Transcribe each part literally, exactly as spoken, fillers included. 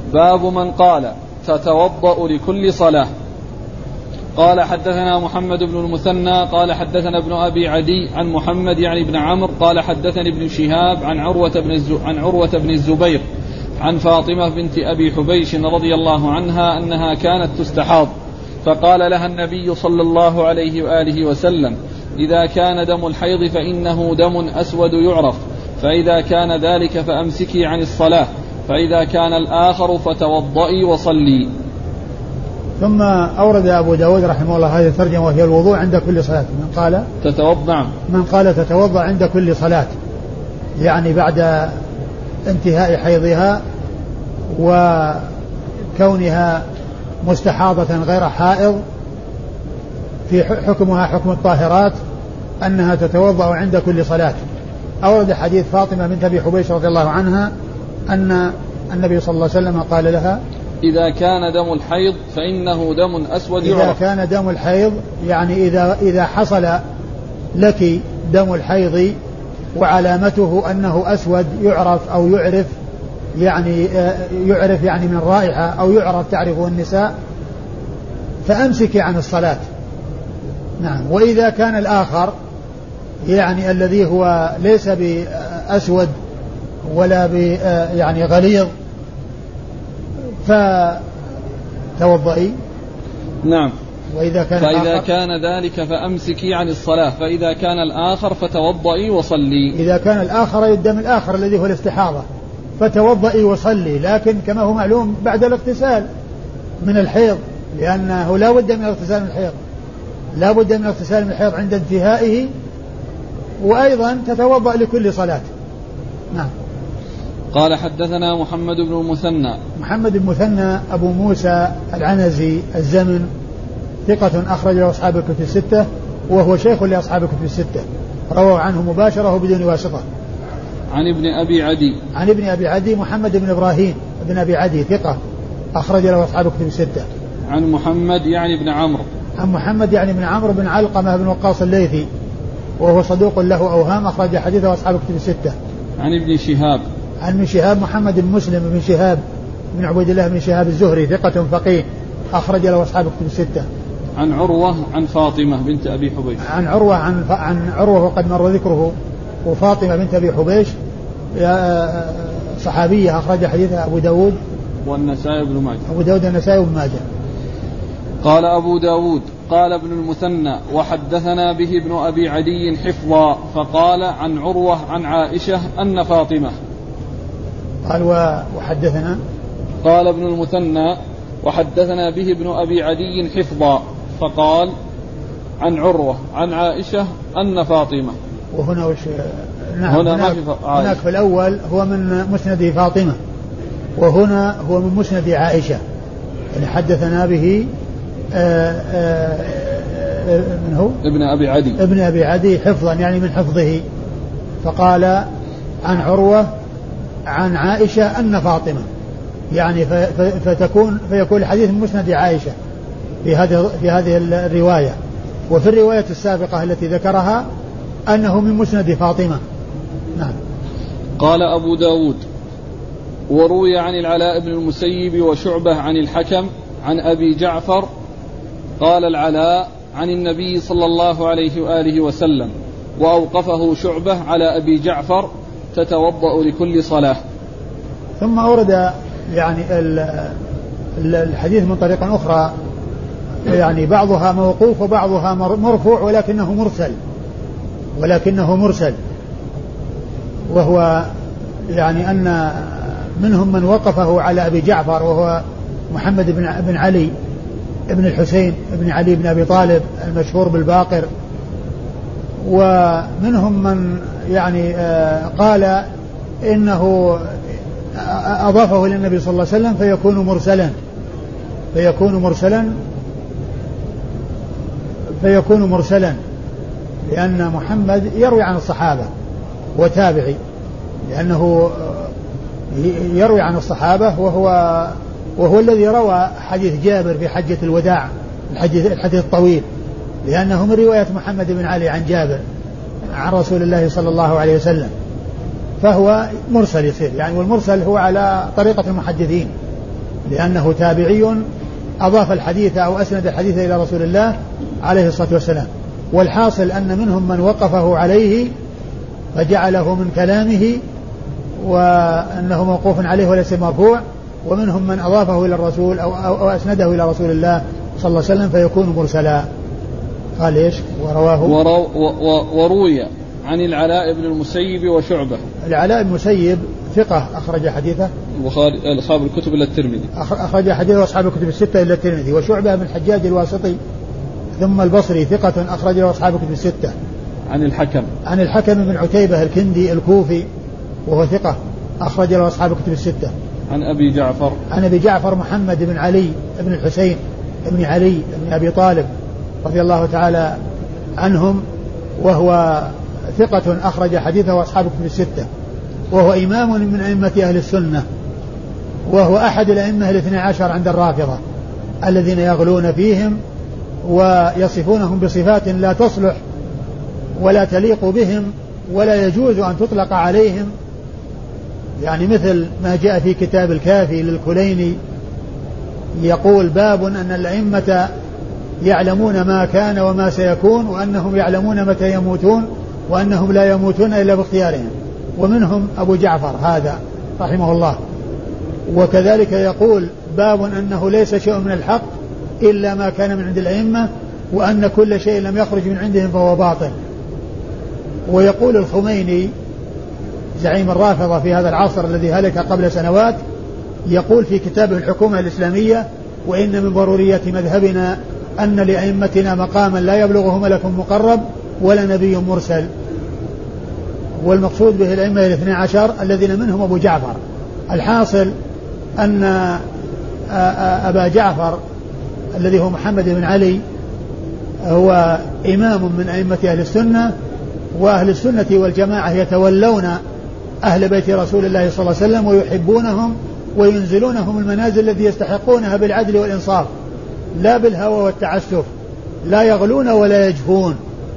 باب من قال تتوضأ لكل صلاة. قال حدثنا محمد بن المثنى قال حدثنا ابن أبي عدي عن محمد يعني بن عمرو قال حدثني ابن شهاب عن عروة بن, عن عروة بن الزبير عن فاطمة بنت أبي حبيش رضي الله عنها أنها كانت تستحاض، فقال لها النبي صلى الله عليه وآله وسلم: إذا كان دم الحيض فإنه دم أسود يعرف، فإذا كان ذلك فأمسكي عن الصلاة، فإذا كان الآخر فتوضئي وصلي. ثم أورد أبو داود رحمه الله هذه الترجمة وهي الوضوء عند كل صلاة. من قال تتوضأ من قال تتوضأ عند كل صلاة، يعني بعد انتهاء حيضها وكونها مستحاضة غير حائض، في حكمها حكم الطاهرات أنها تتوضأ عند كل صلاة. أورد حديث فاطمة بنت أبي حبيش رضي الله عنها أن النبي صلى الله عليه وسلم قال لها: إذا كان دم الحيض فإنه دم أسود يعرف. إذا كان دم الحيض يعني إذا إذا حصل لك دم الحيض وعلامته أنه أسود يعرف أو يعرف، يعني يعرف يعني من رائحة أو يعرف تعرفه النساء، فأمسكي عن الصلاة. نعم. وإذا كان الآخر يعني الذي هو ليس بأسود ولا ب يعني غليظ فتوضئي. نعم. وإذا كان فإذا كان ذلك فأمسكي عن الصلاة، فإذا كان الآخر فتوضئي وصلي. إذا كان الآخر الدم الآخر الذي هو الاستحاضة فتوضئي وصلي، لكن كما هو معلوم بعد الاغتسال من الحيض، لأنه لا بد من اغتسال من الحيض، لا بد من اغتسال من الحيض عند انتهائه، وأيضا تتوضأ لكل صلاة. نعم. قال حدثنا محمد بن المثنى محمد بن المثنى أبو موسى العنزي الزمن، ثقة أخرج له أصحاب الكتب الستة، وهو شيخ لأصحاب الكتب الستة، رووا عنه مباشرة بدون واسطة. عن ابن أبي عدي عن ابن أبي عدي محمد بن إبراهيم بن أبي عدي ثقة أخرج له أصحاب الكتب الستة. عن محمد يعني بن عمرو عن محمد يعني بن عمرو بن علقمة بن وقاص الليثي، وهو صدوق له أوهام، أخرج حديثه أصحاب الكتب الستة. عن ابن شهاب عن ابن شهاب محمد بن مسلم بن شهاب بن عبيد الله بن شهاب الزهري ثقة فقيه، أخرج له أصحاب الكتب الستة. عن عروة عن فاطمة بنت أبي حبيش عن عروة عن, ف... عن عروة وقد مر ذكره، وفاطمة بنت أبي حبيش صحابية أخرج حديثها أبو داود والنسائي بن ماجه. أبو داود والنسائي بن ماجه. قال أبو داود قال ابن المثنى وحدثنا به ابن أبي عدي حفظا، فقال عن عروة عن عائشة أن فاطمة. قال وحدثنا قال ابن المثنى وحدثنا به ابن أبي عدي حفظا، فقال عن عروة عن عائشة أن فاطمة. وهنا وش نعم هنا هناك, في هناك في الأول هو من مسند فاطمة، وهنا هو من مسند عائشة، يعني حدثنا به آآ آآ من هو ابن أبي عدي ابن أبي عدي حفظا يعني من حفظه، فقال عن عروة عن عائشة أن فاطمة، يعني فتكون فيكون الحديث من مسند عائشة في هذه في هذه الرواية. وفي الرواية السابقة التي ذكرها أنه من مسند فاطمة. نعم. قال أبو داود وروي عن العلاء بن المسيب وشعبة عن الحكم عن أبي جعفر قال العلاء عن النبي صلى الله عليه وآله وسلم، وأوقفه شعبة على أبي جعفر تتوضأ لكل صلاة. ثم أورد يعني الحديث من طريق أخرى، يعني بعضها موقوف وبعضها مرفوع ولكنه مرسل ولكنه مرسل وهو يعني أن منهم من وقفه على أبي جعفر وهو محمد بن بن علي ابن الحسين ابن علي بن أبي طالب المشهور بالباقر، ومنهم من يعني قال إنه أضافه إلى النبي صلى الله عليه وسلم فيكون مرسلا فيكون مرسلا فيكون مرسلا لأن محمد يروي عن الصحابة وتابعي، لأنه يروي عن الصحابة وهو وهو الذي روى حديث جابر في حجة الوداع، الحديث الحديث الطويل، لأنه من رواية محمد بن علي عن جابر عن رسول الله صلى الله عليه وسلم، فهو مرسل يصير يعني، والمرسل هو على طريقة المحدثين، لأنه تابعي أضاف الحديث أو أسند الحديث إلى رسول الله عليه الصلاة والسلام. والحاصل أن منهم من وقفه عليه فجعله من كلامه وأنه موقوف عليه وليس مرفوع، ومنهم من أضافه إلى الرسول أو, أو, أو أسنده إلى رسول الله صلى الله عليه وسلم فيكون مرسلا. قال إيش؟ ورواه ورو وروي عن العلاء بن المسيب وشعبة. العلاء بن المسيب ثقة أخرج حديثه البخاري أصحاب الكتب إلا الترمذي، أخرج حديثه أصحاب الكتب الستة إلا الترمذي. وشعبة بن الحجاج الواسطي ثم البصري ثقة أخرجه أصحاب الكتب الستة. عن الحكم عن الحكم بن عتيبة الكندي الكوفي وهو ثقة أخرجه أصحاب الكتب الستة. عن أبي جعفر عن أبي جعفر محمد بن علي بن الحسين بن علي بن أبي طالب رضي الله تعالى عنهم، وهو ثقة أخرج حديثه أصحاب الكتب الستة، وهو إمام من أئمة أهل السنة، وهو أحد الأئمة الاثنى عشر عند الرافضة الذين يغلون فيهم ويصفونهم بصفات لا تصلح ولا تليق بهم ولا يجوز أن تطلق عليهم، يعني مثل ما جاء في كتاب الكافي للكليني يقول باب أن الأئمة يعلمون ما كان وما سيكون، وأنهم يعلمون متى يموتون، وأنهم لا يموتون إلا باختيارهم، ومنهم أبو جعفر هذا رحمه الله. وكذلك يقول باب أنه ليس شيء من الحق إلا ما كان من عند الأئمة، وأن كل شيء لم يخرج من عندهم فهو باطل. ويقول الخميني زعيم الرافضة في هذا العصر الذي هلك قبل سنوات، يقول في كتابه الحكومة الإسلامية: وإن من ضروريات مذهبنا أن لأئمتنا مقاما لا يبلغه ملك مقرب ولا نبي مرسل. والمقصود به الأئمة الاثنى عشر الذين منهم أبو جعفر. الحاصل أن أبا جعفر الذي هو محمد بن علي هو إمام من أئمة أهل السنة، وأهل السنة والجماعة يتولون أهل بيت رسول الله صلى الله عليه وسلم ويحبونهم وينزلونهم المنازل التي يستحقونها بالعدل والإنصاف لا بالهوى والتعسف، لا يغلون ولا يجفون.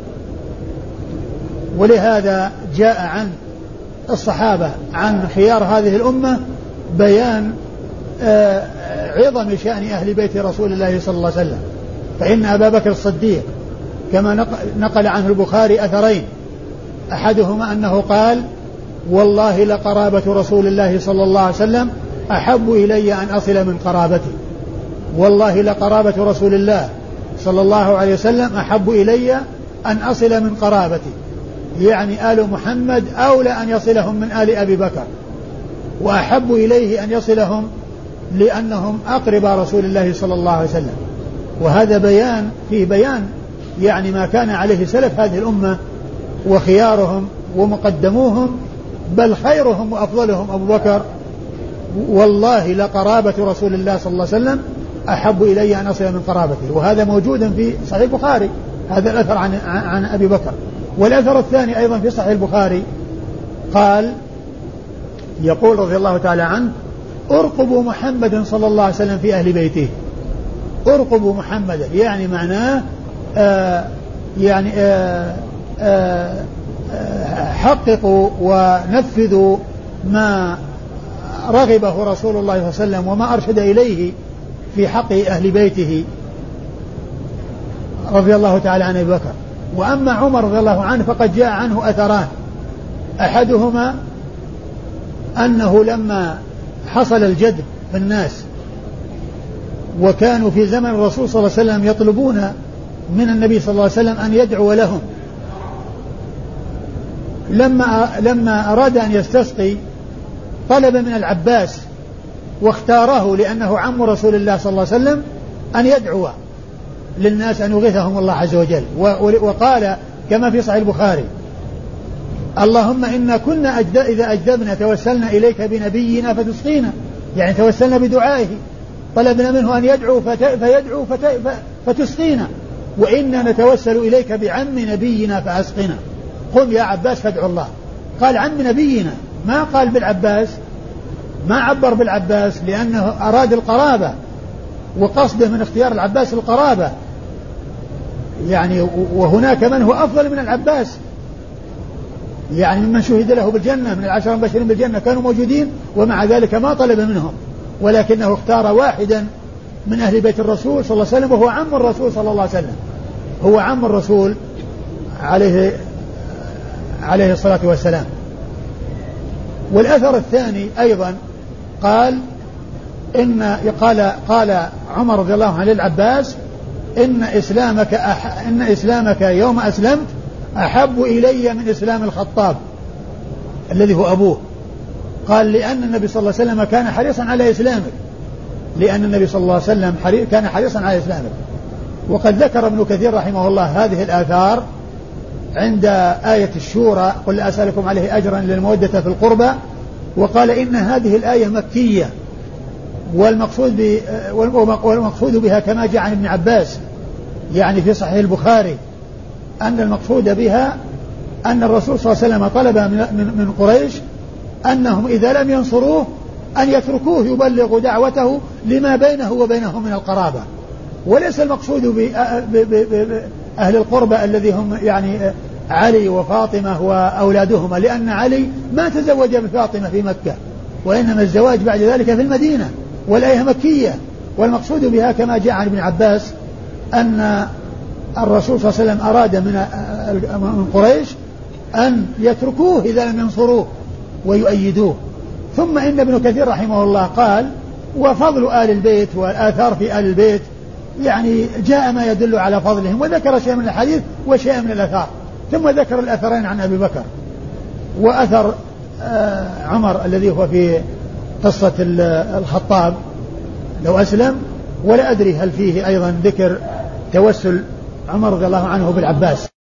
ولهذا جاء عن الصحابة عن خيار هذه الأمة بيان عظم شأن أهل بيت رسول الله صلى الله عليه وسلم. فإن أبا بكر الصديق كما نقل عنه البخاري أثرين، أحدهما أنه قال: والله لقرابة رسول الله صلى الله عليه وسلم أحب إلي أن أصل من قرابتي. والله لقرابة رسول الله صلى الله عليه وسلم أحب إلي أن أصل من قرابتي، يعني آل محمد أولى أن يصلهم من آل أبي بكر، وأحب إليه أن يصلهم لأنهم أقرب رسول الله صلى الله عليه وسلم. وهذا بيان فيه بيان يعني ما كان عليه سلف هذه الأمة وخيارهم ومقدموهم، بل خيرهم وأفضلهم أبو بكر. والله لقرابة رسول الله صلى الله عليه وسلم أحب إلي أن أصل من قرابته. وهذا موجود في صحيح البخاري، هذا الأثر عن, عن أبي بكر. والأثر الثاني أيضا في صحيح البخاري قال يقول رضي الله تعالى عنه: ارقبوا محمدا صلى الله عليه وسلم في أهل بيته. ارقبوا محمدا يعني معناه آه يعني آه آه حققوا ونفذوا ما رغبه رسول الله صلى الله عليه وسلم وما أرشد إليه في حق أهل بيته رضي الله تعالى عن أبي بكر. وأما عمر رضي الله عنه فقد جاء عنه أثران، أحدهما أنه لما حصل الجدب في الناس وكانوا في زمن الرسول صلى الله عليه وسلم يطلبون من النبي صلى الله عليه وسلم أن يدعو لهم، لما لما أراد أن يستسقي طلب من العباس واختاره لأنه عم رسول الله صلى الله عليه وسلم أن يدعو للناس أن يغيثهم الله عز وجل. وقال كما في صحيح البخاري: اللهم إنا كنا أجد إذا أجدبنا توسلنا إليك بنبينا فتسقينا، يعني توسلنا بدعائه، طلبنا منه أن يدعو فيدعو فتسقينا، وإنا نتوسل إليك بعم نبينا فأسقنا. قم يا عباس فادعو الله. قال عم نبينا، ما قال بالعباس، ما عبر بالعباس لأنه أراد القرابة، وقصده من اختيار العباس القرابة يعني. وهناك من هو أفضل من العباس يعني ممن شهد له بالجنة من العشرة المبشرين بالجنة كانوا موجودين، ومع ذلك ما طلب منهم ولكنه اختار واحدا من أهل بيت الرسول صلى الله عليه وسلم، وهو عم الرسول صلى الله عليه وسلم، هو عم الرسول عليه عليه الصلاة والسلام. والأثر الثاني أيضا قال إن قال قال عمر رضي الله عنه للعباس إن إسلامك أح إن إسلامك يوم أسلمت أحب إلي من إسلام الخطاب الذي هو أبوه. قال لأن النبي صلى الله عليه وسلم كان حريصا على إسلامك، لأن النبي صلى الله عليه وسلم كان حريصا على إسلامك. وقد ذكر ابن كثير رحمه الله هذه الآثار عند آية الشورى قل لا أسألكم عليه أجرا للمودة في القربى، وقال إن هذه الآية مكية، والمقصود والمقصود بها كما جاء عن ابن عباس يعني في صحيح البخاري أن المقصود بها أن الرسول صلى الله عليه وسلم طلب من من قريش أنهم إذا لم ينصروه أن يتركوه يبلغ دعوته لما بينه وبينهم من القرابة، وليس المقصود بأهل القربة الذي هم يعني علي وفاطمة وأولادهما، لأن علي ما تزوج بفاطمة في مكة، وإنما الزواج بعد ذلك في المدينة، والآية مكية. والمقصود بها كما جاء عن ابن عباس أن الرسول صلى الله عليه وسلم أراد من قريش أن يتركوه إذا لم ينصروه ويؤيدوه. ثم إن ابن كثير رحمه الله قال وفضل آل البيت والآثار في آل البيت يعني جاء ما يدل على فضلهم، وذكر شيء من الحديث وشيء من الآثار، ثم ذكر الأثرين عن أبي بكر وأثر عمر الذي هو في قصة الخطاب لو أسلم، ولا أدري هل فيه أيضا ذكر توسل عمر رضي الله عنه بالعباس.